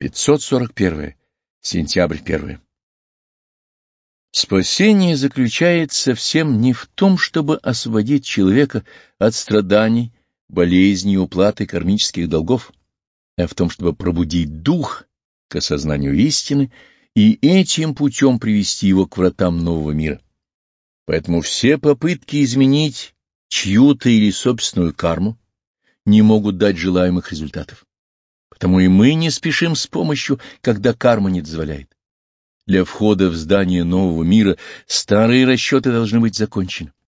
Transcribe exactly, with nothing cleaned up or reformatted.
пятьсот сорок первое. Сентябрь первое. Спасение заключается совсем не в том, чтобы освободить человека от страданий, болезней и уплаты кармических долгов, а в том, чтобы пробудить дух к осознанию истины и этим путем привести его к вратам нового мира. Поэтому все попытки изменить чью-то или собственную карму не могут дать желаемых результатов. Потому и мы не спешим с помощью, когда карма не дозволяет. Для входа в здание нового мира старые расчеты должны быть закончены.